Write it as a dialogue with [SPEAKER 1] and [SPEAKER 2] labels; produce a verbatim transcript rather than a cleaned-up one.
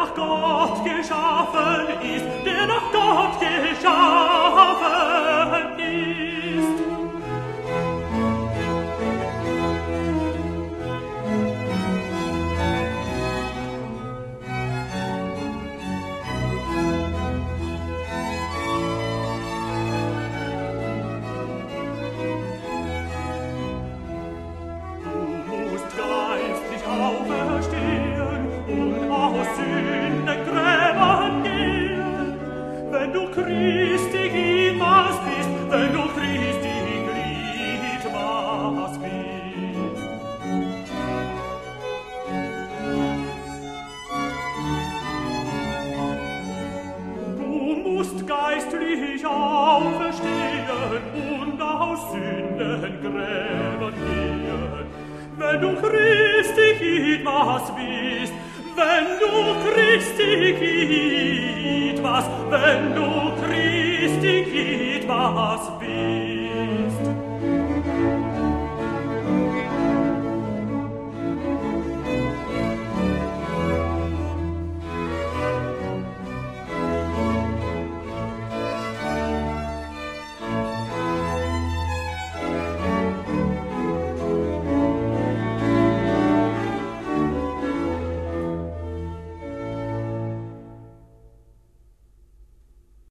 [SPEAKER 1] nach Gott geschaffen ist, der nach Gott geschaffen ist. Du musst geistlich auferstehen und aus Sündengräbern gehen, wenn du Christi Gliedmaß bist, wenn du Christi Gliedmaß bist. Du musst geistlich auferstehen und aus Sündengräbern gehen, wenn du Christi Gliedmaß bist, wenn du Christi Gliedmaß, wenn du Christi Gliedmaß bist.